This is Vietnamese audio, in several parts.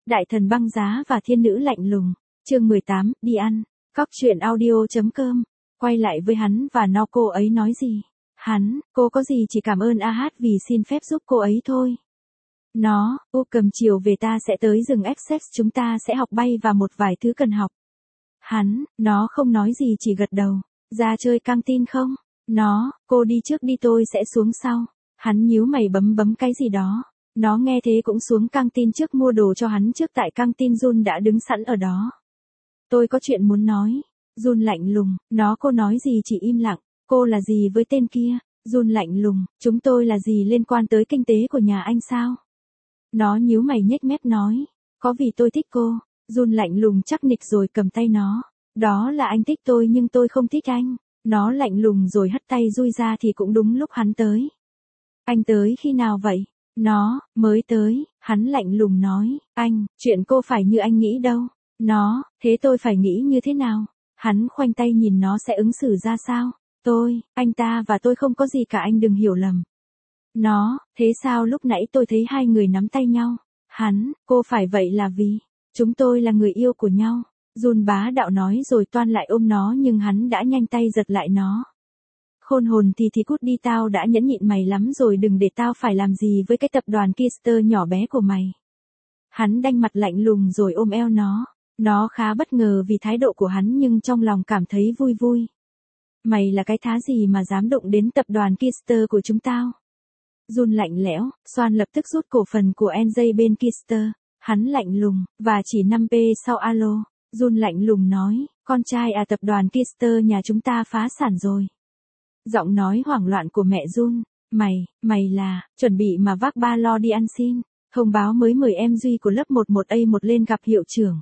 Đại thần băng giá và thiên nữ lạnh lùng. Chương 18, đi ăn. Cóc truyện audio.com. Quay lại với hắn và nó, cô ấy nói gì? Hắn, cô có gì chỉ cảm ơn AH vì xin phép giúp cô ấy thôi. Nó, cầm chiều về ta sẽ tới rừng Essex, chúng ta sẽ học bay và một vài thứ cần học. Hắn, nó không nói gì chỉ gật đầu. Ra chơi căng tin không? Nó, cô đi trước đi tôi sẽ xuống sau. Hắn nhíu mày bấm cái gì đó. Nó nghe thế cũng xuống căng tin trước mua đồ cho hắn trước, tại căng tin Jun đã đứng sẵn ở đó. Tôi có chuyện muốn nói. Jun lạnh lùng, cô nói gì chỉ im lặng. Cô là gì với tên kia? Jun lạnh lùng, chúng tôi là gì liên quan tới kinh tế của nhà anh sao? Nó nhíu mày nhếch mép nói, có vì tôi thích cô. Jun lạnh lùng chắc nịch rồi cầm tay nó. Đó là anh thích tôi nhưng tôi không thích anh. Nó lạnh lùng rồi hất tay Rui ra thì cũng đúng lúc hắn tới. Anh tới khi nào vậy? Nó, mới tới. Hắn lạnh lùng nói, anh, chuyện cô phải như anh nghĩ đâu. Nó, thế tôi phải nghĩ như thế nào? Hắn khoanh tay nhìn nó sẽ ứng xử ra sao? Anh ta và tôi không có gì cả, anh đừng hiểu lầm. Nó, thế sao lúc nãy tôi thấy hai người nắm tay nhau? Hắn, cô phải vậy là vì chúng tôi là người yêu của nhau. Jun bá đạo nói rồi toan lại ôm nó nhưng hắn đã nhanh tay giật lại nó. Khôn hồn thì cút đi, tao đã nhẫn nhịn mày lắm rồi, đừng để tao phải làm gì với cái tập đoàn Kister nhỏ bé của mày. Hắn đanh mặt lạnh lùng rồi ôm eo nó. Nó khá bất ngờ vì thái độ của hắn nhưng trong lòng cảm thấy vui. Mày là cái thá gì mà dám đụng đến tập đoàn Kister của chúng tao? Jun lạnh lẽo, Swan lập tức rút cổ phần của NJ bên Kister. Hắn lạnh lùng, và chỉ 5p sau alo. Jun lạnh lùng nói, con trai tập đoàn Kister nhà chúng ta phá sản rồi. Giọng nói hoảng loạn của mẹ Jun, mày là, chuẩn bị mà vác ba lo đi ăn xin. Thông báo mới mời em Duy của lớp 11A1 lên gặp hiệu trưởng.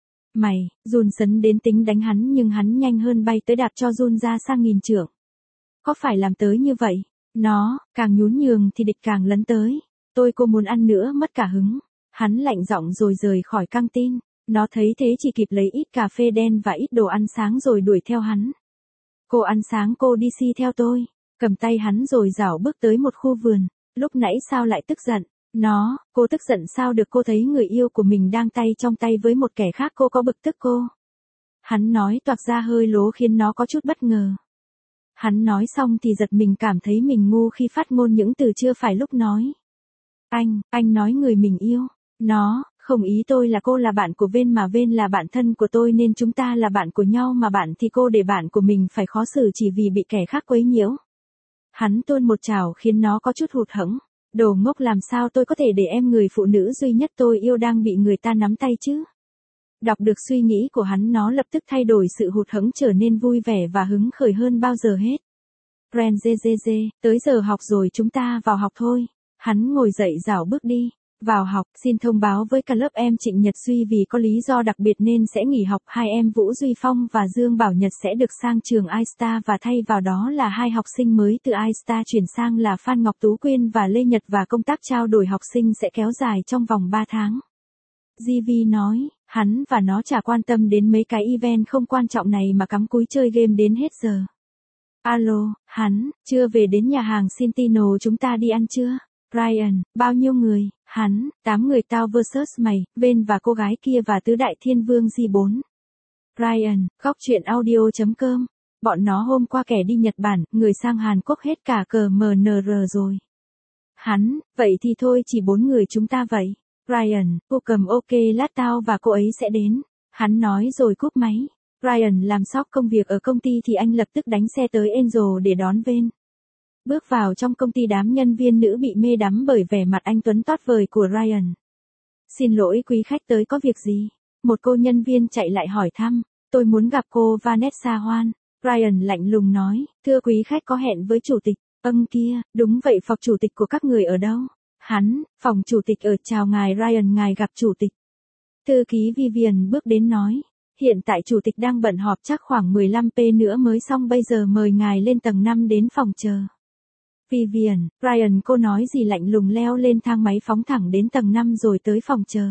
Jun sấn đến tính đánh hắn nhưng hắn nhanh hơn bay tới đạp cho Jun ra sang nghìn trượng. Có phải làm tới như vậy? Nó, càng nhún nhường thì địch càng lấn tới. Cô muốn ăn nữa mất cả hứng. Hắn lạnh giọng rồi rời khỏi căng tin. Nó thấy thế chỉ kịp lấy ít cà phê đen và ít đồ ăn sáng rồi đuổi theo hắn. Cô ăn sáng, cô đi si theo tôi. Cầm tay hắn rồi rảo bước tới một khu vườn. Lúc nãy sao lại tức giận? Cô tức giận sao được, cô thấy người yêu của mình đang tay trong tay với một kẻ khác, cô có bực tức cô? Hắn nói toạc ra hơi lố khiến nó có chút bất ngờ. Hắn nói xong thì giật mình, cảm thấy mình ngu khi phát ngôn những từ chưa phải lúc nói. Anh nói người mình yêu. Nó, không, ý tôi là cô là bạn của Ven mà Ven là bạn thân của tôi nên chúng ta là bạn của nhau, mà bạn thì cô để bạn của mình phải khó xử chỉ vì bị kẻ khác quấy nhiễu. Hắn tuôn một trảo khiến nó có chút hụt hẫng. Đồ ngốc, làm sao tôi có thể để em, người phụ nữ duy nhất tôi yêu, đang bị người ta nắm tay chứ? Đọc được suy nghĩ của hắn, nó lập tức thay đổi sự hụt hẫng trở nên vui vẻ và hứng khởi hơn bao giờ hết. Ren tới giờ học rồi, chúng ta vào học thôi. Hắn ngồi dậy rảo bước đi. Vào học, xin thông báo với cả lớp em Trịnh Nhật Duy vì có lý do đặc biệt nên sẽ nghỉ học. Hai em Vũ Duy Phong và Dương Bảo Nhật sẽ được sang trường iStar và thay vào đó là hai học sinh mới từ iStar chuyển sang là Phan Ngọc Tú Quyên và Lê Nhật, và công tác trao đổi học sinh sẽ kéo dài trong vòng 3 tháng. GV nói, hắn và nó chả quan tâm đến mấy cái event không quan trọng này mà cắm cúi chơi game đến hết giờ. Alo, hắn, chưa về đến nhà hàng Centino, chúng ta đi ăn chưa? Ryan, bao nhiêu người? Hắn, 8 người, tao vs mày, Ven và cô gái kia và tứ đại thiên vương G4. Ryan, Cóc truyện audio.com. Bọn nó hôm qua kẻ đi Nhật Bản, người sang Hàn Quốc hết cả cờ MNR rồi. Hắn, vậy thì thôi, chỉ 4 người chúng ta vậy. Ryan, cô cầm ok, lát tao và cô ấy sẽ đến. Hắn nói rồi cúp máy. Ryan làm sóc công việc ở công ty thì anh lập tức đánh xe tới Angel để đón Ven. Bước vào trong công ty, đám nhân viên nữ bị mê đắm bởi vẻ mặt anh tuấn toát vời của Ryan. Xin lỗi quý khách, tới có việc gì? Một cô nhân viên chạy lại hỏi thăm. Tôi muốn gặp cô Vanessa Hoan. Ryan lạnh lùng nói, thưa quý khách, có hẹn với chủ tịch. Kia, đúng vậy, phòng chủ tịch của các người ở đâu? Hắn, phòng chủ tịch ở, chào ngài Ryan, ngài gặp chủ tịch. Thư ký Vivian bước đến nói, hiện tại chủ tịch đang bận họp, chắc khoảng 15p nữa mới xong, bây giờ mời ngài lên tầng 5 đến phòng chờ. Vivian, Ryan, cô nói gì? Lạnh lùng leo lên thang máy phóng thẳng đến tầng 5 rồi tới phòng chờ.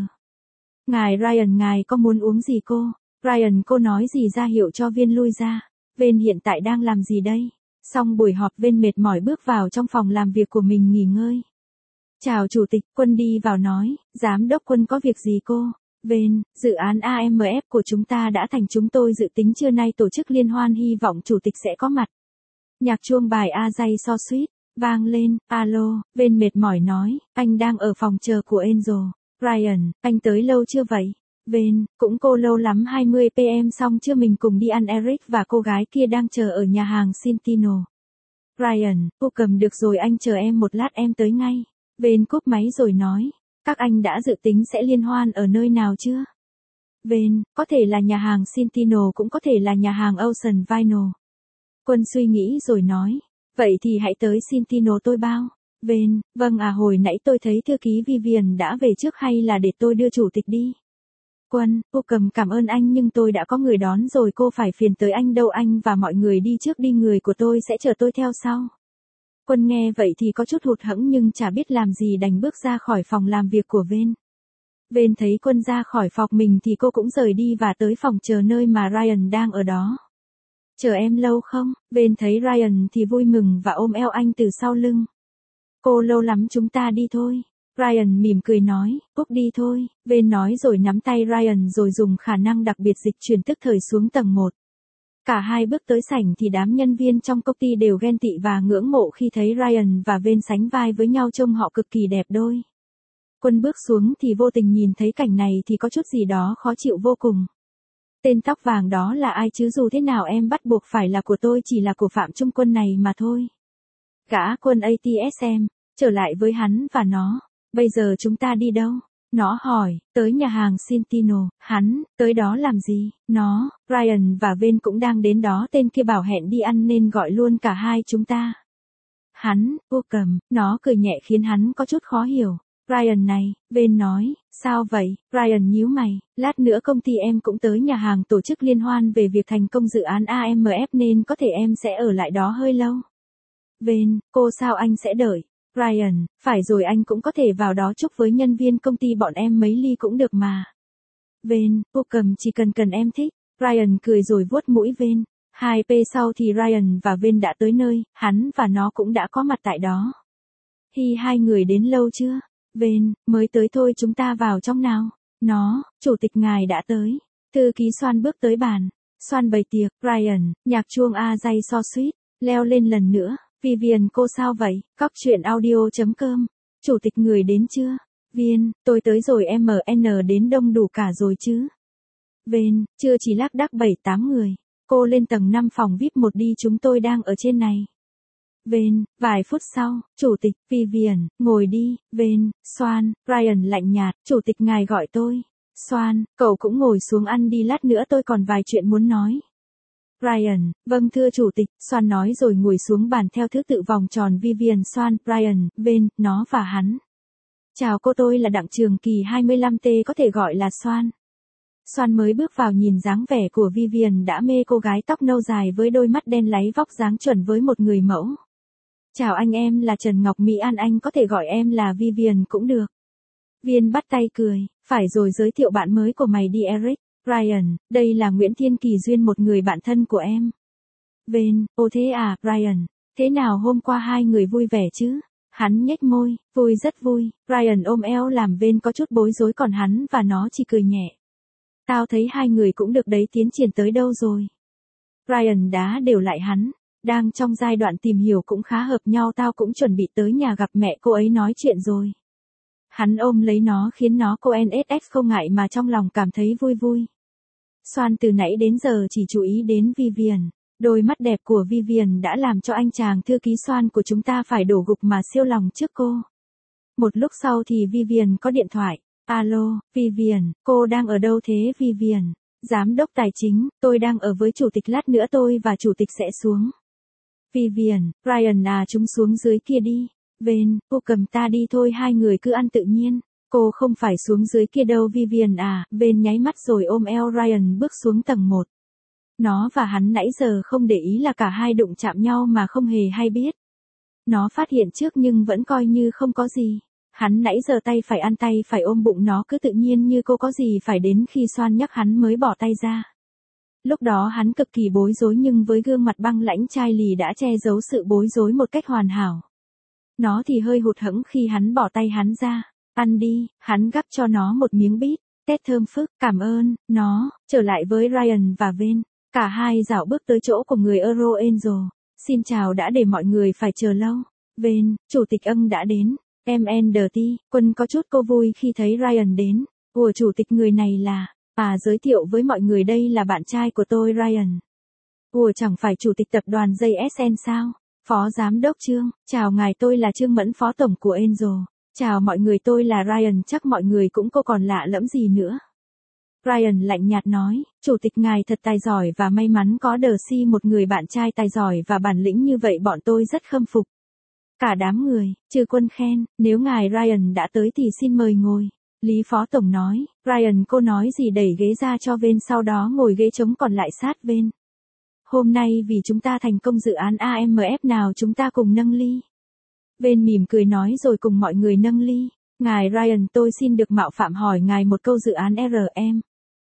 Ngài Ryan, ngài có muốn uống gì cô? Ryan, cô nói gì? Ra hiệu cho Viên lui ra. Ven hiện tại đang làm gì đây? Xong buổi họp, Ven mệt mỏi bước vào trong phòng làm việc của mình nghỉ ngơi. Chào chủ tịch. Quân đi vào nói, giám đốc Quân có việc gì cô? Vên, dự án AMF của chúng ta đã thành, chúng tôi dự tính trưa nay tổ chức liên hoan, hy vọng chủ tịch sẽ có mặt. Nhạc chuông bài A Jay So Sweet vang lên. Alo, Vên mệt mỏi nói, anh đang ở phòng chờ của Angel. Ryan, anh tới lâu chưa vậy? Vên, cũng cô lâu lắm, 20 PM xong chưa, mình cùng đi ăn, Eric và cô gái kia đang chờ ở nhà hàng Centino. Ryan, cô cầm được rồi, anh chờ em một lát, em tới ngay. Vên cúp máy rồi nói, các anh đã dự tính sẽ liên hoan ở nơi nào chưa? Vên, có thể là nhà hàng Centino, cũng có thể là nhà hàng Ocean Vinyl. Quân suy nghĩ rồi nói, vậy thì hãy tới Centino tôi bao. Vên, vâng à, hồi nãy tôi thấy thư ký Vivian đã về trước, hay là để tôi đưa chủ tịch đi? Quân, cô cầm cảm ơn anh nhưng tôi đã có người đón rồi, cô phải phiền tới anh đâu, anh và mọi người đi trước đi, người của tôi sẽ chờ tôi theo sau. Quân nghe vậy thì có chút hụt hẫng nhưng chả biết làm gì, đành bước ra khỏi phòng làm việc của Vên. Vên thấy Quân ra khỏi phòng mình thì cô cũng rời đi và tới phòng chờ nơi mà Ryan đang ở đó. Chờ em lâu không? Vên thấy Ryan thì vui mừng và ôm eo anh từ sau lưng. Cô lâu lắm, chúng ta đi thôi. Ryan mỉm cười nói, Cúc đi thôi. Vên nói rồi nắm tay Ryan rồi dùng khả năng đặc biệt dịch chuyển tức thời xuống tầng 1. Cả hai bước tới sảnh thì đám nhân viên trong công ty đều ghen tị và ngưỡng mộ khi thấy Ryan và Vên sánh vai với nhau, trông họ cực kỳ đẹp đôi. Quân bước xuống thì vô tình nhìn thấy cảnh này thì có chút gì đó khó chịu vô cùng. Tên tóc vàng đó là ai chứ, dù thế nào em bắt buộc phải là của tôi, chỉ là của Phạm Trung Quân này mà thôi. Gã Quân ATSM, trở lại với hắn và nó. Bây giờ chúng ta đi đâu? Nó hỏi, tới nhà hàng Centino. Hắn, tới đó làm gì? Nó, Ryan và Vên cũng đang đến đó, tên kia bảo hẹn đi ăn nên gọi luôn cả hai chúng ta. Hắn, cô cầm, nó cười nhẹ khiến hắn có chút khó hiểu. Ryan này, Vên nói, sao vậy? Ryan nhíu mày, lát nữa công ty em cũng tới nhà hàng tổ chức liên hoan về việc thành công dự án AMF nên có thể em sẽ ở lại đó hơi lâu. Vên, cô sao anh sẽ đợi? Ryan, phải rồi, anh cũng có thể vào đó chúc với nhân viên công ty bọn em mấy ly cũng được mà. Vên, cô cầm chỉ cần em thích. Ryan cười rồi vuốt mũi Vên. 2p sau thì Ryan và Vên đã tới nơi, hắn và nó cũng đã có mặt tại đó. Hi, hai người đến lâu chưa? Vên, mới tới thôi, chúng ta vào trong nào. Nó, chủ tịch ngài đã tới. Thư ký Soan bước tới bàn. Soan bày tiệc. Ryan, nhạc chuông A Jay So Sweet leo lên lần nữa. Vivian, cô sao vậy? Cóc truyện audio.com. Chủ tịch người đến chưa? Viên, tôi tới rồi, MN đến đông đủ cả rồi chứ? Vên, chưa, chỉ lác đác 7-8 người. Cô lên tầng 5 phòng VIP 1 đi, chúng tôi đang ở trên này. Vên, vài phút sau, chủ tịch, Vivian, ngồi đi. Vên, Soan, Ryan lạnh nhạt, chủ tịch ngài gọi tôi. Soan, cậu cũng ngồi xuống ăn đi, lát nữa tôi còn vài chuyện muốn nói. Ryan, vâng thưa chủ tịch, Soan nói rồi ngồi xuống bàn theo thứ tự vòng tròn Vivian, Soan, Ryan, Vên, nó và hắn. Chào cô, tôi là Đặng Trường Kỳ, 25T, có thể gọi là Soan. Soan mới bước vào nhìn dáng vẻ của Vivian đã mê, cô gái tóc nâu dài với đôi mắt đen láy, vóc dáng chuẩn với một người mẫu. Chào anh, em là Trần Ngọc Mỹ An, anh có thể gọi em là Vivian cũng được. Viên bắt tay cười, phải rồi, giới thiệu bạn mới của mày đi Eric. Ryan, đây là Nguyễn Thiên Kỳ Duyên, một người bạn thân của em. Vên, ô thế à, Ryan, thế nào hôm qua hai người vui vẻ chứ? Hắn nhếch môi, vui, rất vui. Ryan ôm eo làm Vên có chút bối rối, còn hắn và nó chỉ cười nhẹ. Tao thấy hai người cũng được đấy, tiến triển tới đâu rồi? Ryan đá đều lại hắn, đang trong giai đoạn tìm hiểu cũng khá hợp nhau, tao cũng chuẩn bị tới nhà gặp mẹ cô ấy nói chuyện rồi. Hắn ôm lấy nó khiến nó cô NSX không ngại mà trong lòng cảm thấy vui vui. Soan từ nãy đến giờ chỉ chú ý đến Vivian. Đôi mắt đẹp của Vivian đã làm cho anh chàng thư ký Soan của chúng ta phải đổ gục mà siêu lòng trước cô. Một lúc sau thì Vivian có điện thoại. Alo, Vivian, cô đang ở đâu thế Vivian? Giám đốc tài chính, tôi đang ở với chủ tịch, lát nữa tôi và chủ tịch sẽ xuống. Vivian, Ryan à, chúng xuống dưới kia đi. Vên, cô cầm ta đi thôi, hai người cứ ăn tự nhiên. Cô không phải xuống dưới kia đâu Vivian à. Vên nháy mắt rồi ôm eo Ryan bước xuống tầng 1. Nó và hắn nãy giờ không để ý là cả hai đụng chạm nhau mà không hề hay biết. Nó phát hiện trước nhưng vẫn coi như không có gì. Hắn nãy giờ tay phải ăn tay phải ôm bụng, nó cứ tự nhiên như cô có gì phải, đến khi Soan nhắc hắn mới bỏ tay ra. Lúc đó hắn cực kỳ bối rối nhưng với gương mặt băng lãnh chai lì đã che giấu sự bối rối một cách hoàn hảo. Nó thì hơi hụt hẫng khi hắn bỏ tay hắn ra. Ăn đi, hắn gắp cho nó một miếng bít. Tết thơm phức, cảm ơn, nó, trở lại với Ryan và Ven. Cả hai dạo bước tới chỗ của người Euro Angel. Xin chào đã để mọi người phải chờ lâu. Ven, chủ tịch ân đã đến. MNDT, Quân có chút cô vui khi thấy Ryan đến. Ủa chủ tịch người này là, giới thiệu với mọi người đây là bạn trai của tôi Ryan. Ủa chẳng phải chủ tịch tập đoàn JSN sao? Phó giám đốc Trương, chào ngài tôi là Trương Mẫn phó tổng của Angel. Chào mọi người tôi là Ryan chắc mọi người cũng cô còn lạ lẫm gì nữa. Ryan lạnh nhạt nói, chủ tịch ngài thật tài giỏi và may mắn có Darcy một người bạn trai tài giỏi và bản lĩnh như vậy bọn tôi rất khâm phục. Cả đám người, trừ Quân khen, nếu ngài Ryan đã tới thì xin mời ngồi. Lý phó tổng nói, Ryan cô nói gì đẩy ghế ra cho Ven sau đó ngồi ghế trống còn lại sát Ven. Hôm nay vì chúng ta thành công dự án AMF nào chúng ta cùng nâng ly. Ven mỉm cười nói rồi cùng mọi người nâng ly. Ngài Ryan tôi xin được mạo phạm hỏi ngài một câu dự án RM.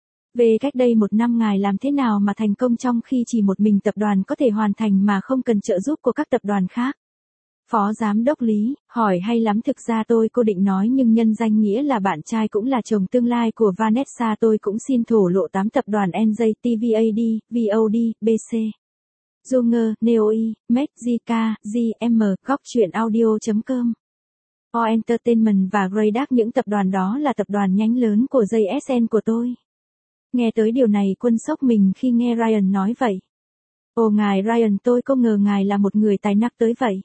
Về cách đây 1 năm ngài làm thế nào mà thành công trong khi chỉ một mình tập đoàn có thể hoàn thành mà không cần trợ giúp của các tập đoàn khác? Phó giám đốc Lý, hỏi hay lắm thực ra cô định nói nhưng nhân danh nghĩa là bạn trai cũng là chồng tương lai của Vanessa tôi cũng xin thổ lộ 8 tập đoàn NJ, TVAD, VOD, BC. Junger, Neoi, Med, GK, GM, góc truyện audio.com. O Entertainment và Greydark những tập đoàn đó là tập đoàn nhánh lớn của JSN của tôi. Nghe tới điều này Quân sốc mình khi nghe Ryan nói vậy. Ồ ngài Ryan tôi không ngờ ngài là một người tài năng tới vậy.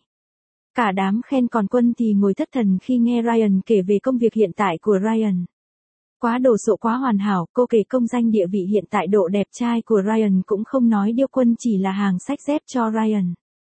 Cả đám khen còn Quân thì ngồi thất thần khi nghe Ryan kể về công việc hiện tại của Ryan. Quá đồ sộ quá hoàn hảo, cô kể công danh địa vị hiện tại độ đẹp trai của Ryan cũng không nói điêu Quân chỉ là hàng sách dép cho Ryan.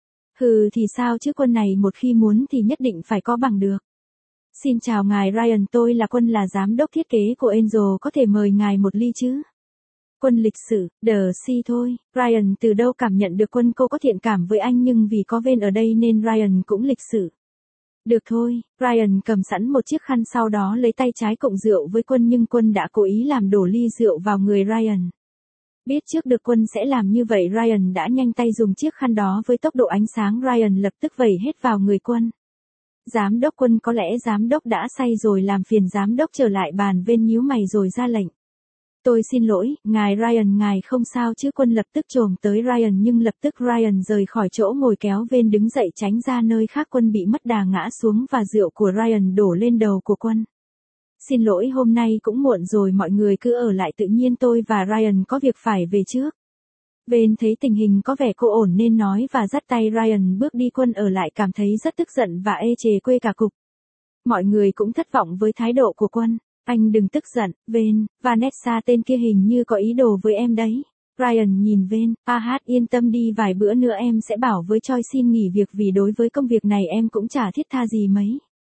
Hừ thì sao chứ Quân này một khi muốn thì nhất định phải có bằng được. Xin chào ngài Ryan tôi là Quân là giám đốc thiết kế của Angel có thể mời ngài một ly chứ? Quân lịch sự, Darcy thôi, Ryan từ đâu cảm nhận được Quân cô có thiện cảm với anh nhưng vì có Ven ở đây nên Ryan cũng lịch sự. Được thôi, Ryan cầm sẵn một chiếc khăn sau đó lấy tay trái cộng rượu với Quân nhưng Quân đã cố ý làm đổ ly rượu vào người Ryan. Biết trước được Quân sẽ làm như vậy Ryan đã nhanh tay dùng chiếc khăn đó với tốc độ ánh sáng Ryan lập tức vẩy hết vào người Quân. Giám đốc Quân có lẽ giám đốc đã say rồi làm phiền giám đốc trở lại bàn Ven nhíu mày rồi ra lệnh. Tôi xin lỗi, ngài Ryan ngài không sao chứ Quân lập tức chồm tới Ryan nhưng lập tức Ryan rời khỏi chỗ ngồi kéo Ven đứng dậy tránh ra nơi khác Quân bị mất đà ngã xuống và rượu của Ryan đổ lên đầu của Quân. Xin lỗi hôm nay cũng muộn rồi mọi người cứ ở lại tự nhiên tôi và Ryan có việc phải về trước. Ven thấy tình hình có vẻ cô ổn nên nói và dắt tay Ryan bước đi Quân ở lại cảm thấy rất tức giận và ê chề quê cả cục. Mọi người cũng thất vọng với thái độ của Quân. Anh đừng tức giận, Ven, Vanessa tên kia hình như có ý đồ với em đấy. Ryan nhìn Ven, yên tâm đi vài bữa nữa em sẽ bảo với Choi xin nghỉ việc vì đối với công việc này em cũng chả thiết tha gì mấy.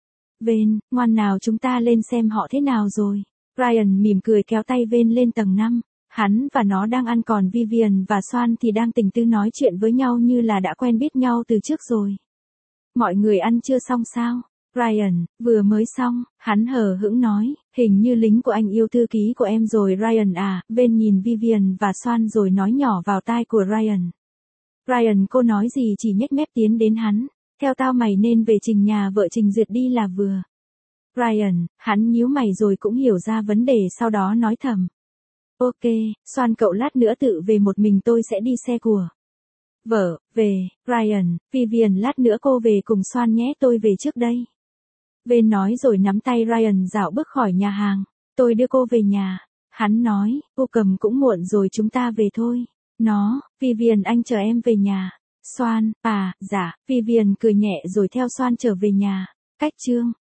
Ven, ngoan nào chúng ta lên xem họ thế nào rồi. Ryan mỉm cười kéo tay Ven lên tầng 5. Hắn và nó đang ăn còn Vivian và Swan thì đang tình tư nói chuyện với nhau như là đã quen biết nhau từ trước rồi. Mọi người ăn chưa xong sao? Ryan, vừa mới xong, hắn hờ hững nói, hình như lính của anh yêu thư ký của em rồi Ryan à, Ven nhìn Vivian và Swan rồi nói nhỏ vào tai của Ryan. Ryan cô nói gì chỉ nhếch mép tiến đến hắn, theo tao mày nên về trình nhà vợ Trình Duyệt đi là vừa. Ryan, hắn nhíu mày rồi cũng hiểu ra vấn đề sau đó nói thầm. Ok, Swan cậu lát nữa tự về một mình tôi sẽ đi xe của. Vợ, về, Ryan, Vivian lát nữa cô về cùng Swan nhé tôi về trước đây. Ven nói rồi nắm tay Ryan dạo bước khỏi nhà hàng. Tôi đưa cô về nhà. Hắn nói, cô cầm cũng muộn rồi chúng ta về thôi. Nó, Vivian anh chờ em về nhà. Swan, dạ, Vivian cười nhẹ rồi theo Swan trở về nhà. Cách chương